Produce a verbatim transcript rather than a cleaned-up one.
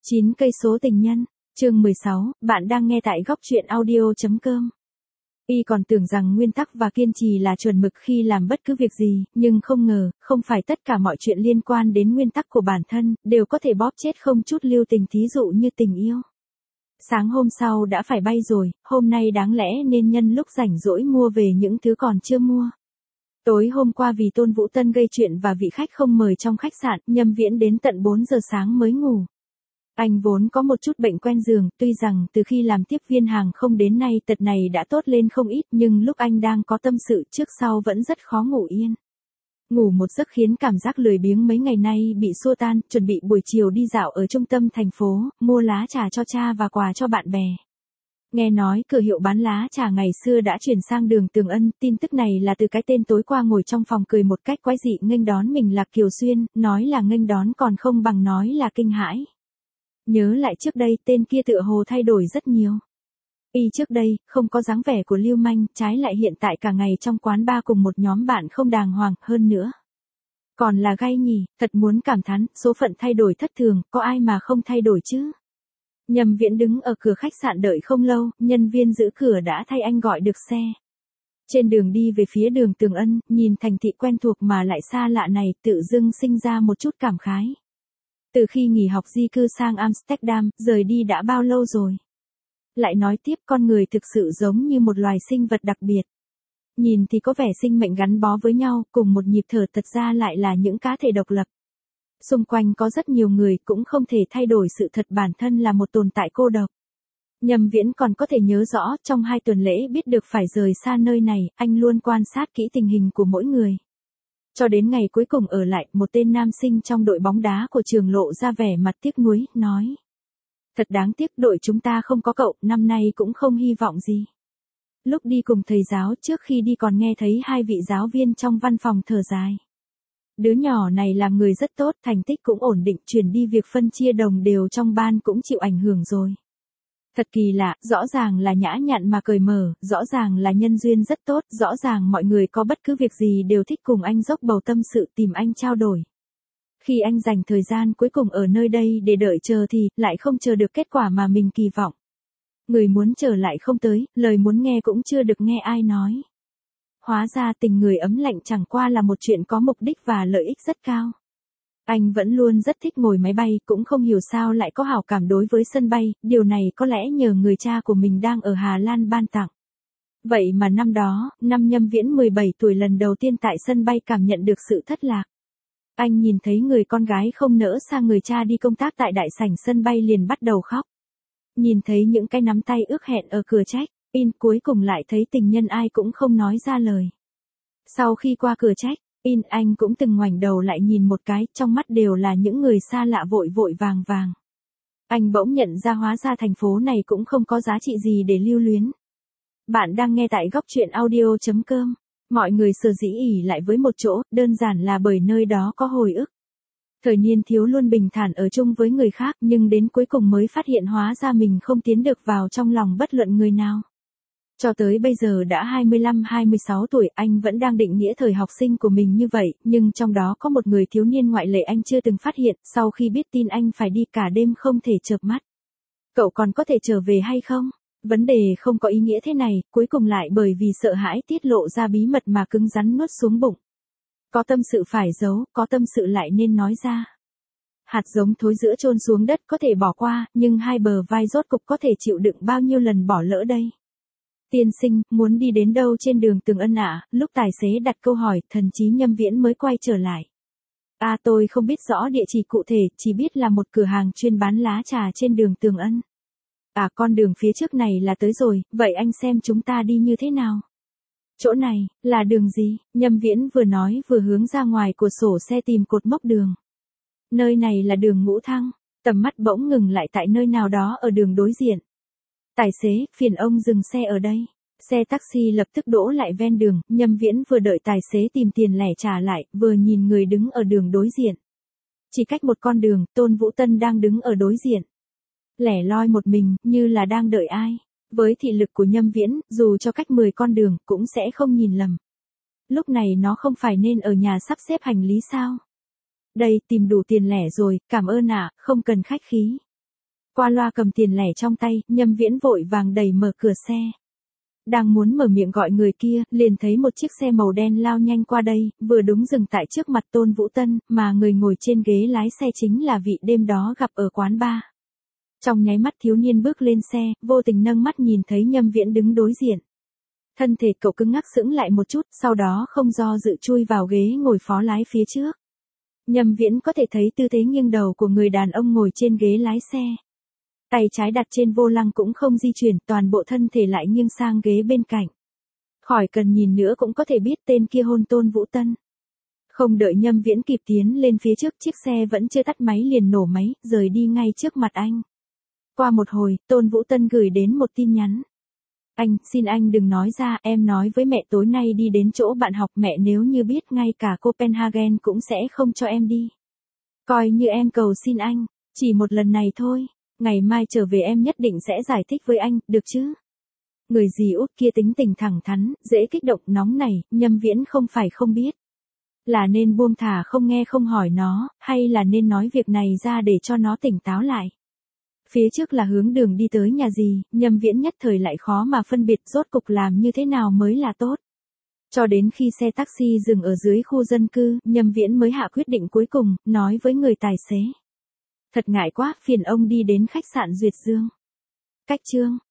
chín cây số tình nhân, chương mười sáu, bạn đang nghe tại góc truyện audio.com. Y còn tưởng rằng nguyên tắc và kiên trì là chuẩn mực khi làm bất cứ việc gì, nhưng không ngờ, không phải tất cả mọi chuyện liên quan đến nguyên tắc của bản thân, đều có thể bóp chết không chút lưu tình, thí dụ như tình yêu. Sáng hôm sau đã phải bay rồi, hôm nay đáng lẽ nên nhân lúc rảnh rỗi mua về những thứ còn chưa mua. Tối hôm qua vì Tôn Vũ Tân gây chuyện và vị khách không mời trong khách sạn, Nhâm Viễn đến tận bốn giờ sáng mới ngủ. Anh vốn có một chút bệnh quen giường, tuy rằng từ khi làm tiếp viên hàng không đến nay tật này đã tốt lên không ít, nhưng lúc anh đang có tâm sự trước sau vẫn rất khó ngủ yên. Ngủ một giấc khiến cảm giác lười biếng mấy ngày nay bị xua tan, chuẩn bị buổi chiều đi dạo ở trung tâm thành phố, mua lá trà cho cha và quà cho bạn bè. Nghe nói cửa hiệu bán lá trà ngày xưa đã chuyển sang đường Tường Ân, tin tức này là từ cái tên tối qua ngồi trong phòng cười một cách quái dị nghênh đón mình là Kiều Xuyên, nói là nghênh đón còn không bằng nói là kinh hãi. Nhớ lại trước đây tên kia tựa hồ thay đổi rất nhiều. Y trước đây, không có dáng vẻ của lưu manh, trái lại hiện tại cả ngày trong quán bar cùng một nhóm bạn không đàng hoàng, hơn nữa. Còn là gay nhỉ, thật muốn cảm thán, số phận thay đổi thất thường, có ai mà không thay đổi chứ. Nhâm Viễn đứng ở cửa khách sạn đợi không lâu, nhân viên giữ cửa đã thay anh gọi được xe. Trên đường đi về phía đường Tường Ân, nhìn thành thị quen thuộc mà lại xa lạ này, tự dưng sinh ra một chút cảm khái. Từ khi nghỉ học di cư sang Amsterdam, rời đi đã bao lâu rồi? Lại nói tiếp, con người thực sự giống như một loài sinh vật đặc biệt. Nhìn thì có vẻ sinh mệnh gắn bó với nhau, cùng một nhịp thở, thật ra lại là những cá thể độc lập. Xung quanh có rất nhiều người cũng không thể thay đổi sự thật bản thân là một tồn tại cô độc. Nhâm Viễn còn có thể nhớ rõ, trong hai tuần lễ biết được phải rời xa nơi này, anh luôn quan sát kỹ tình hình của mỗi người. Cho đến ngày cuối cùng ở lại, một tên nam sinh trong đội bóng đá của trường lộ ra vẻ mặt tiếc nuối, nói. Thật đáng tiếc, đội chúng ta không có cậu, năm nay cũng không hy vọng gì. Lúc đi cùng thầy giáo, trước khi đi còn nghe thấy hai vị giáo viên trong văn phòng thở dài. Đứa nhỏ này làm người rất tốt, thành tích cũng ổn định, chuyển đi việc phân chia đồng đều trong ban cũng chịu ảnh hưởng rồi. Thật kỳ lạ, rõ ràng là nhã nhặn mà cởi mở, rõ ràng là nhân duyên rất tốt, rõ ràng mọi người có bất cứ việc gì đều thích cùng anh dốc bầu tâm sự, tìm anh trao đổi. Khi anh dành thời gian cuối cùng ở nơi đây để đợi chờ thì lại không chờ được kết quả mà mình kỳ vọng. Người muốn trở lại không tới, lời muốn nghe cũng chưa được nghe ai nói. Hóa ra tình người ấm lạnh chẳng qua là một chuyện có mục đích và lợi ích rất cao. Anh vẫn luôn rất thích ngồi máy bay, cũng không hiểu sao lại có hảo cảm đối với sân bay, điều này có lẽ nhờ người cha của mình đang ở Hà Lan ban tặng. Vậy mà năm đó, năm Nhâm Viễn mười bảy tuổi lần đầu tiên tại sân bay cảm nhận được sự thất lạc. Anh nhìn thấy người con gái không nỡ xa người cha đi công tác tại đại sảnh sân bay liền bắt đầu khóc. Nhìn thấy những cái nắm tay ước hẹn ở cửa check-in, cuối cùng lại thấy tình nhân ai cũng không nói ra lời. Sau khi qua cửa check-in, anh cũng từng ngoảnh đầu lại nhìn một cái, trong mắt đều là những người xa lạ vội vội vàng vàng. Anh bỗng nhận ra hóa ra thành phố này cũng không có giá trị gì để lưu luyến. Bạn đang nghe tại góc truyện audio.com. Mọi người sở dĩ ỉ lại với một chỗ, đơn giản là bởi nơi đó có hồi ức. Thời niên thiếu luôn bình thản ở chung với người khác, nhưng đến cuối cùng mới phát hiện hóa ra mình không tiến được vào trong lòng bất luận người nào. Cho tới bây giờ đã hai mươi lăm hai mươi sáu tuổi, anh vẫn đang định nghĩa thời học sinh của mình như vậy, nhưng trong đó có một người thiếu niên ngoại lệ anh chưa từng phát hiện, sau khi biết tin anh phải đi cả đêm không thể chợp mắt. Cậu còn có thể trở về hay không? Vấn đề không có ý nghĩa thế này, cuối cùng lại bởi vì sợ hãi tiết lộ ra bí mật mà cứng rắn nuốt xuống bụng. Có tâm sự phải giấu, có tâm sự lại nên nói ra. Hạt giống thối giữa chôn xuống đất có thể bỏ qua, nhưng hai bờ vai rốt cục có thể chịu đựng bao nhiêu lần bỏ lỡ đây. Tiên sinh, muốn đi đến đâu trên đường Tường Ân ạ? À? Lúc tài xế đặt câu hỏi, thần trí Nhâm Viễn mới quay trở lại. À, tôi không biết rõ địa chỉ cụ thể, chỉ biết là một cửa hàng chuyên bán lá trà trên đường Tường Ân. À, con đường phía trước này là tới rồi, vậy anh xem chúng ta đi như thế nào? Chỗ này, là đường gì? Nhâm Viễn vừa nói vừa hướng ra ngoài cửa sổ xe tìm cột mốc đường. Nơi này là đường Ngũ Thăng, tầm mắt bỗng ngừng lại tại nơi nào đó ở đường đối diện. Tài xế, phiền ông dừng xe ở đây. Xe taxi lập tức đỗ lại ven đường, Nhâm Viễn vừa đợi tài xế tìm tiền lẻ trả lại, vừa nhìn người đứng ở đường đối diện. Chỉ cách một con đường, Tôn Vũ Tân đang đứng ở đối diện. Lẻ loi một mình, như là đang đợi ai. Với thị lực của Nhâm Viễn, dù cho cách mười con đường, cũng sẽ không nhìn lầm. Lúc này nó không phải nên ở nhà sắp xếp hành lý sao? Đây, tìm đủ tiền lẻ rồi, cảm ơn ạ, không cần khách khí. Qua loa cầm tiền lẻ trong tay, Nhâm Viễn vội vàng đẩy mở cửa xe. Đang muốn mở miệng gọi người kia, liền thấy một chiếc xe màu đen lao nhanh qua đây, vừa đúng dừng tại trước mặt Tôn Vũ Tân, mà người ngồi trên ghế lái xe chính là vị đêm đó gặp ở quán bar. Trong nháy mắt thiếu niên bước lên xe, vô tình nâng mắt nhìn thấy Nhâm Viễn đứng đối diện. Thân thể cậu cứng ngắc sững lại một chút, sau đó không do dự chui vào ghế ngồi phó lái phía trước. Nhâm Viễn có thể thấy tư thế nghiêng đầu của người đàn ông ngồi trên ghế lái xe. Tay trái đặt trên vô lăng cũng không di chuyển, toàn bộ thân thể lại nghiêng sang ghế bên cạnh. Khỏi cần nhìn nữa cũng có thể biết tên kia hôn Tôn Vũ Tân. Không đợi Nhâm Viễn kịp tiến lên phía trước, chiếc xe vẫn chưa tắt máy liền nổ máy, rời đi ngay trước mặt anh. Qua một hồi, Tôn Vũ Tân gửi đến một tin nhắn. Anh, xin anh đừng nói ra, em nói với mẹ tối nay đi đến chỗ bạn học, mẹ nếu như biết ngay cả Copenhagen cũng sẽ không cho em đi. Coi như em cầu xin anh, chỉ một lần này thôi, ngày mai trở về em nhất định sẽ giải thích với anh, được chứ? Người dì út kia tính tình thẳng thắn, dễ kích động, nóng này, Nhâm Viễn không phải không biết. Là nên buông thả không nghe không hỏi nó, hay là nên nói việc này ra để cho nó tỉnh táo lại. Phía trước là hướng đường đi tới nhà gì, Nhâm Viễn nhất thời lại khó mà phân biệt rốt cục làm như thế nào mới là tốt. Cho đến khi xe taxi dừng ở dưới khu dân cư, Nhâm Viễn mới hạ quyết định cuối cùng, nói với người tài xế. Thật ngại quá, phiền ông đi đến khách sạn Duyệt Dương. Cách chương